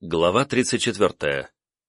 Глава 34.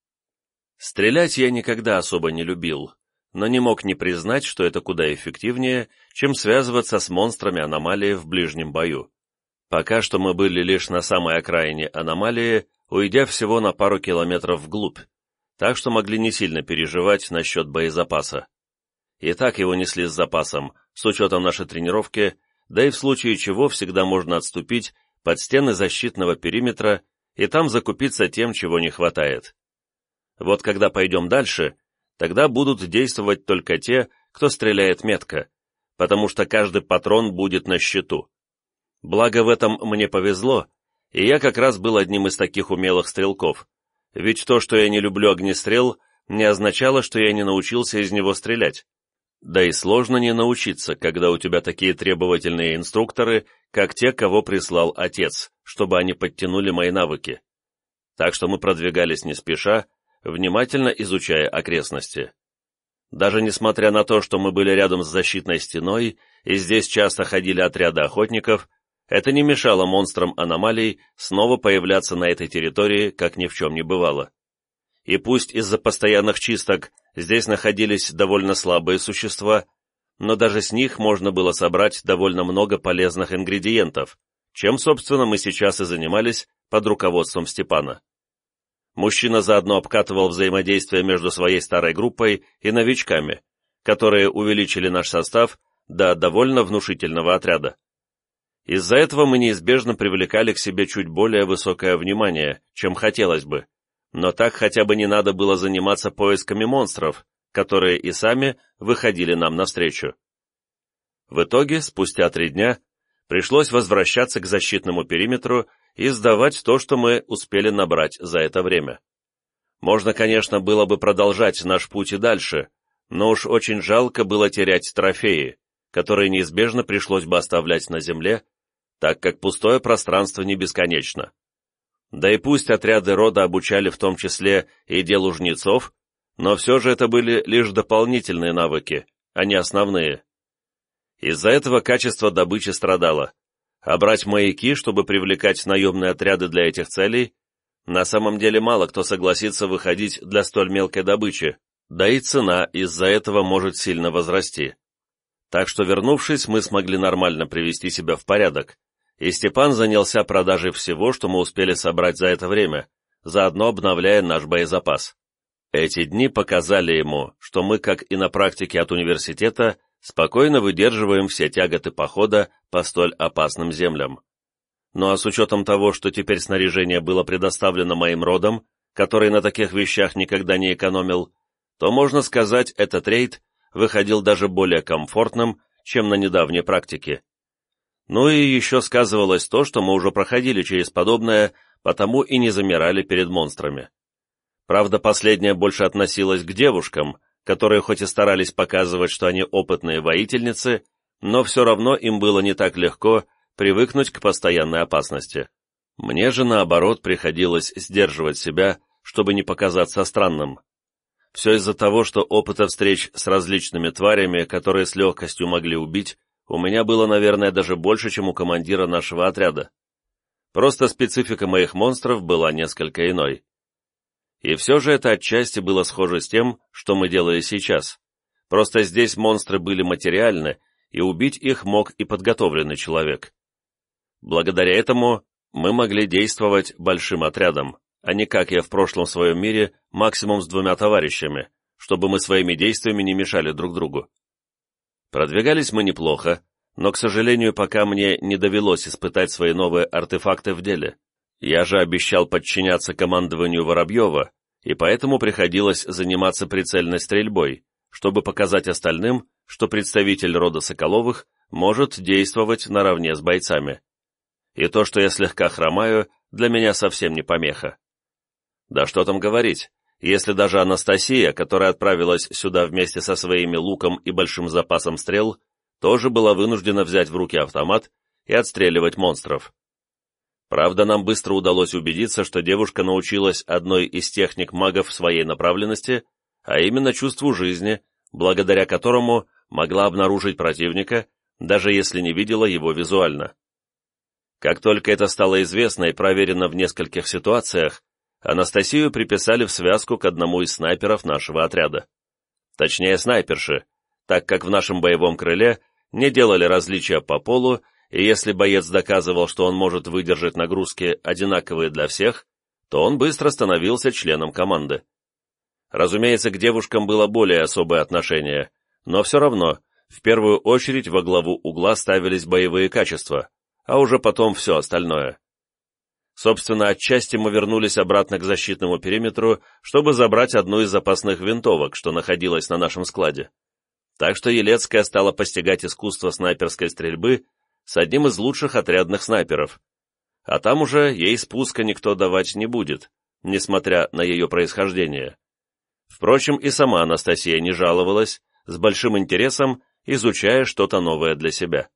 Стрелять я никогда особо не любил, но не мог не признать, что это куда эффективнее, чем связываться с монстрами аномалии в ближнем бою. Пока что мы были лишь на самой окраине аномалии, уйдя всего на пару километров вглубь, так что могли не сильно переживать насчет боезапаса. И так его несли с запасом, с учетом нашей тренировки, да и в случае чего всегда можно отступить под стены защитного периметра и там закупиться тем, чего не хватает. Вот когда пойдем дальше, тогда будут действовать только те, кто стреляет метко, потому что каждый патрон будет на счету. Благо в этом мне повезло, и я как раз был одним из таких умелых стрелков, ведь то, что я не люблю огнестрел, не означало, что я не научился из него стрелять. Да и сложно не научиться, когда у тебя такие требовательные инструкторы, как те, кого прислал отец, чтобы они подтянули мои навыки. Так что мы продвигались не спеша, внимательно изучая окрестности. Даже несмотря на то, что мы были рядом с защитной стеной, и здесь часто ходили отряды охотников, это не мешало монстрам аномалий снова появляться на этой территории, как ни в чем не бывало. И пусть из-за постоянных чисток здесь находились довольно слабые существа, но даже с них можно было собрать довольно много полезных ингредиентов, чем, собственно, мы сейчас и занимались под руководством Степана. Мужчина заодно обкатывал взаимодействие между своей старой группой и новичками, которые увеличили наш состав до довольно внушительного отряда. Из-за этого мы неизбежно привлекали к себе чуть более высокое внимание, чем хотелось бы, но так хотя бы не надо было заниматься поисками монстров, которые и сами выходили нам навстречу. В итоге, спустя 3 дня, пришлось возвращаться к защитному периметру и сдавать то, что мы успели набрать за это время. Можно, конечно, было бы продолжать наш путь и дальше, но уж очень жалко было терять трофеи, которые неизбежно пришлось бы оставлять на земле, так как пустое пространство не бесконечно. Да и пусть отряды рода обучали в том числе и делу жнецов, но все же это были лишь дополнительные навыки, а не основные. Из-за этого качество добычи страдало, а брать маяки, чтобы привлекать наемные отряды для этих целей, на самом деле мало кто согласится выходить для столь мелкой добычи, да и цена из-за этого может сильно возрасти. Так что, вернувшись, мы смогли нормально привести себя в порядок, и Степан занялся продажей всего, что мы успели собрать за это время, заодно обновляя наш боезапас. Эти дни показали ему, что мы, как и на практике от университета, спокойно выдерживаем все тяготы похода по столь опасным землям. Ну а с учетом того, что теперь снаряжение было предоставлено моим родом, который на таких вещах никогда не экономил, то, можно сказать, этот рейд выходил даже более комфортным, чем на недавней практике. Ну и еще сказывалось то, что мы уже проходили через подобное, потому и не замирали перед монстрами. Правда, последнее больше относилось к девушкам, которые хоть и старались показывать, что они опытные воительницы, но все равно им было не так легко привыкнуть к постоянной опасности. Мне же, наоборот, приходилось сдерживать себя, чтобы не показаться странным. Все из-за того, что опыта встреч с различными тварями, которые с легкостью могли убить, у меня было, наверное, даже больше, чем у командира нашего отряда. Просто специфика моих монстров была несколько иной. И все же это отчасти было схоже с тем, что мы делали сейчас. Просто здесь монстры были материальны, и убить их мог и подготовленный человек. Благодаря этому мы могли действовать большим отрядом, а не как я в прошлом своем мире, максимум с 2 товарищами, чтобы мы своими действиями не мешали друг другу. Продвигались мы неплохо, но, к сожалению, пока мне не довелось испытать свои новые артефакты в деле. Я же обещал подчиняться командованию Воробьева, и поэтому приходилось заниматься прицельной стрельбой, чтобы показать остальным, что представитель рода Соколовых может действовать наравне с бойцами. И то, что я слегка хромаю, для меня совсем не помеха. Да что там говорить, если даже Анастасия, которая отправилась сюда вместе со своими луком и большим запасом стрел, тоже была вынуждена взять в руки автомат и отстреливать монстров. Правда, нам быстро удалось убедиться, что девушка научилась одной из техник магов своей направленности, а именно чувству жизни, благодаря которому могла обнаружить противника, даже если не видела его визуально. Как только это стало известно и проверено в нескольких ситуациях, Анастасию приписали в связку к одному из снайперов нашего отряда. Точнее, снайперши, так как в нашем боевом крыле не делали различия по полу, и если боец доказывал, что он может выдержать нагрузки одинаковые для всех, то он быстро становился членом команды. Разумеется, к девушкам было более особое отношение, но все равно, в первую очередь во главу угла ставились боевые качества, а уже потом все остальное. Собственно, отчасти мы вернулись обратно к защитному периметру, чтобы забрать одну из запасных винтовок, что находилась на нашем складе. Так что Елецкая стала постигать искусство снайперской стрельбы с одним из лучших отрядных снайперов. А там уже ей спуска никто давать не будет, несмотря на ее происхождение. Впрочем, и сама Анастасия не жаловалась, с большим интересом изучая что-то новое для себя.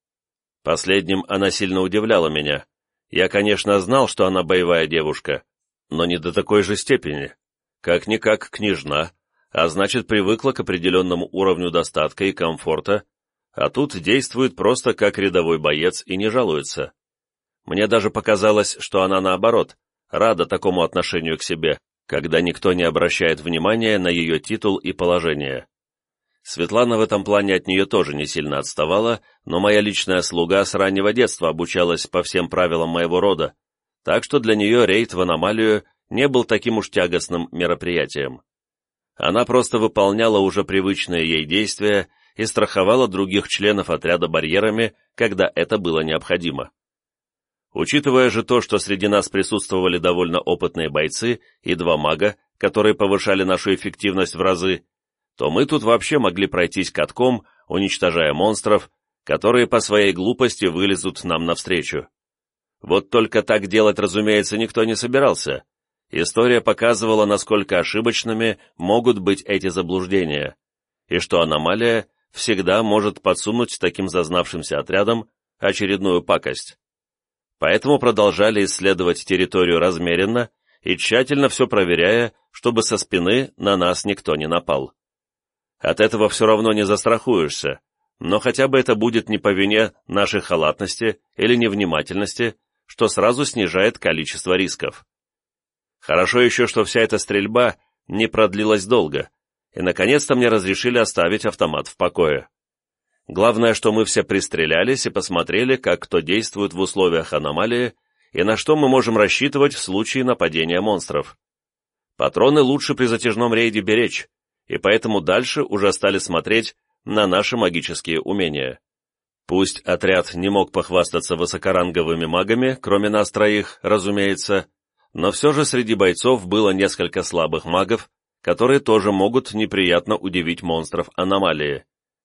Последним она сильно удивляла меня. Я, конечно, знал, что она боевая девушка, но не до такой же степени. Как-никак княжна, а значит, привыкла к определенному уровню достатка и комфорта, а тут действует просто как рядовой боец и не жалуется. Мне даже показалось, что она, наоборот, рада такому отношению к себе, когда никто не обращает внимания на ее титул и положение. Светлана в этом плане от нее тоже не сильно отставала, но моя личная слуга с раннего детства обучалась по всем правилам моего рода, так что для нее рейд в аномалию не был таким уж тягостным мероприятием. Она просто выполняла уже привычные ей действия и страховала других членов отряда барьерами, когда это было необходимо. Учитывая же то, что среди нас присутствовали довольно опытные бойцы и 2 мага, которые повышали нашу эффективность в разы, то мы тут вообще могли пройтись катком, уничтожая монстров, которые по своей глупости вылезут нам навстречу. Вот только так делать, разумеется, никто не собирался. История показывала, насколько ошибочными могут быть эти заблуждения, и что аномалия всегда может подсунуть таким зазнавшимся отрядам очередную пакость. Поэтому продолжали исследовать территорию размеренно и тщательно все проверяя, чтобы со спины на нас никто не напал. От этого все равно не застрахуешься, но хотя бы это будет не по вине нашей халатности или невнимательности, что сразу снижает количество рисков. Хорошо еще, что вся эта стрельба не продлилась долго, и наконец-то мне разрешили оставить автомат в покое. Главное, что мы все пристрелялись и посмотрели, как кто действует в условиях аномалии и на что мы можем рассчитывать в случае нападения монстров. Патроны лучше при затяжном рейде беречь, и поэтому дальше уже стали смотреть на наши магические умения. Пусть отряд не мог похвастаться высокоранговыми магами, кроме нас 3, разумеется, но все же среди бойцов было несколько слабых магов, которые тоже могут неприятно удивить монстров аномалии.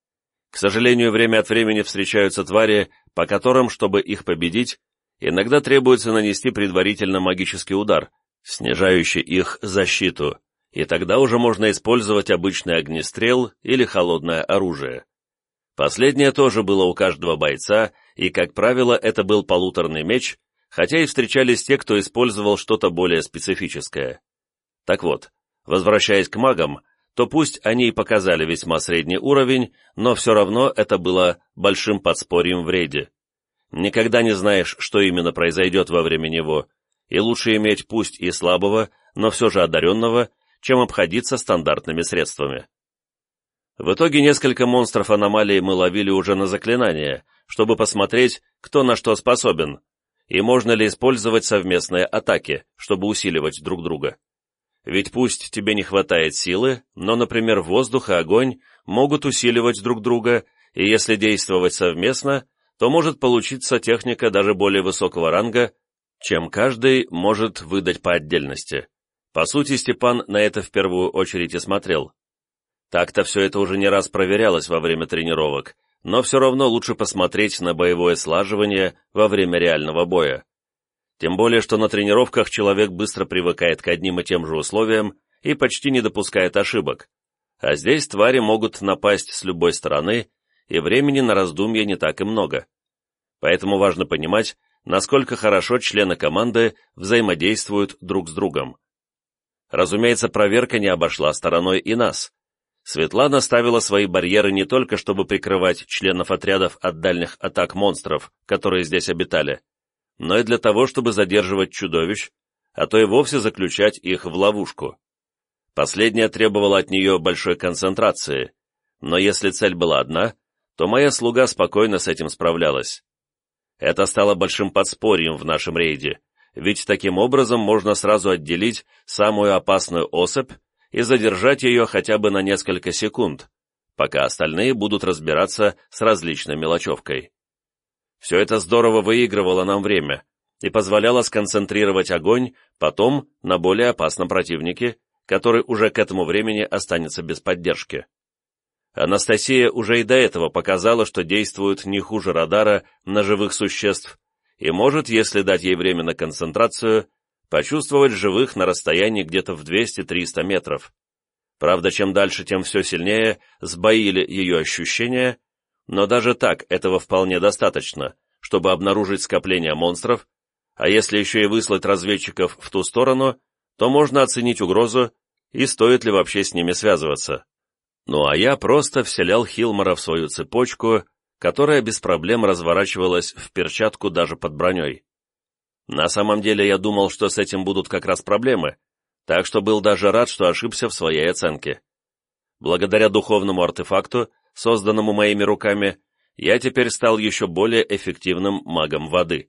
К сожалению, время от времени встречаются твари, по которым, чтобы их победить, иногда требуется нанести предварительно магический удар, снижающий их защиту, и тогда уже можно использовать обычный огнестрел или холодное оружие. Последнее тоже было у каждого бойца, и, как правило, это был полуторный меч, хотя и встречались те, кто использовал что-то более специфическое. Так вот, возвращаясь к магам, то пусть они и показали весьма средний уровень, но все равно это было большим подспорьем в рейде. Никогда не знаешь, что именно произойдет во время него, и лучше иметь пусть и слабого, но все же одаренного, чем обходиться стандартными средствами. В итоге несколько монстров аномалии мы ловили уже на заклинания, чтобы посмотреть, кто на что способен, и можно ли использовать совместные атаки, чтобы усиливать друг друга. Ведь пусть тебе не хватает силы, но, например, воздух и огонь могут усиливать друг друга, и если действовать совместно, то может получиться техника даже более высокого ранга, чем каждый может выдать по отдельности. По сути, Степан на это в первую очередь и смотрел. Так-то все это уже не раз проверялось во время тренировок, но все равно лучше посмотреть на боевое слаживание во время реального боя. Тем более, что на тренировках человек быстро привыкает к одним и тем же условиям и почти не допускает ошибок. А здесь твари могут напасть с любой стороны, и времени на раздумье не так и много. Поэтому важно понимать, насколько хорошо члены команды взаимодействуют друг с другом. Разумеется, проверка не обошла стороной и нас. Светлана ставила свои барьеры не только чтобы прикрывать членов отрядов от дальних атак монстров, которые здесь обитали, но и для того, чтобы задерживать чудовищ, а то и вовсе заключать их в ловушку. Последнее требовало от нее большой концентрации, но если цель была одна, то моя слуга спокойно с этим справлялась. Это стало большим подспорьем в нашем рейде, ведь таким образом можно сразу отделить самую опасную особь и задержать ее хотя бы на несколько секунд, пока остальные будут разбираться с различной мелочевкой. Все это здорово выигрывало нам время и позволяло сконцентрировать огонь потом на более опасном противнике, который уже к этому времени останется без поддержки. Анастасия уже и до этого показала, что действует не хуже радара на живых существ и может, если дать ей время на концентрацию, почувствовать живых на расстоянии где-то в 200-300 метров. Правда, чем дальше, тем все сильнее сбоили ее ощущения, но даже так этого вполне достаточно, чтобы обнаружить скопление монстров, а если еще и выслать разведчиков в ту сторону, то можно оценить угрозу и стоит ли вообще с ними связываться. Ну а я просто вселял Хилмора в свою цепочку, которая без проблем разворачивалась в перчатку даже под броней. На самом деле я думал, что с этим будут как раз проблемы, так что был даже рад, что ошибся в своей оценке. Благодаря духовному артефакту, созданному моими руками, я теперь стал еще более эффективным магом воды.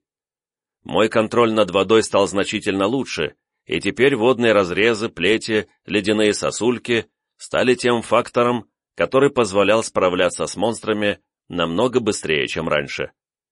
Мой контроль над водой стал значительно лучше, и теперь водные разрезы, плети, ледяные сосульки стали тем фактором, который позволял справляться с монстрами намного быстрее, чем раньше.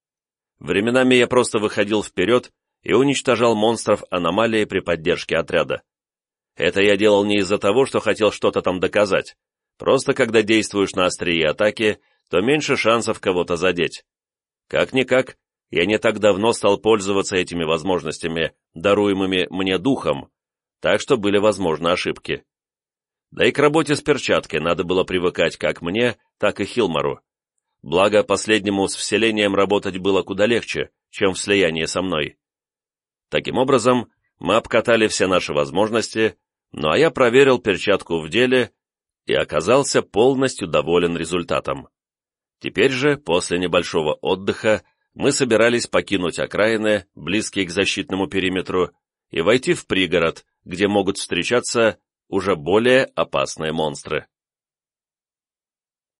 Временами я просто выходил вперед и уничтожал монстров аномалии при поддержке отряда. Это я делал не из-за того, что хотел что-то там доказать, просто когда действуешь на острие атаки, то меньше шансов кого-то задеть. Как-никак, я не так давно стал пользоваться этими возможностями, даруемыми мне духом, так что были возможны ошибки. Да и к работе с перчаткой надо было привыкать как мне, так и Хилмору. Благо, последнему с вселением работать было куда легче, чем в слиянии со мной. Таким образом, мы обкатали все наши возможности, ну а я проверил перчатку в деле и оказался полностью доволен результатом. Теперь же, после небольшого отдыха, мы собирались покинуть окраины, близкие к защитному периметру, и войти в пригород, где могут встречаться уже более опасные монстры.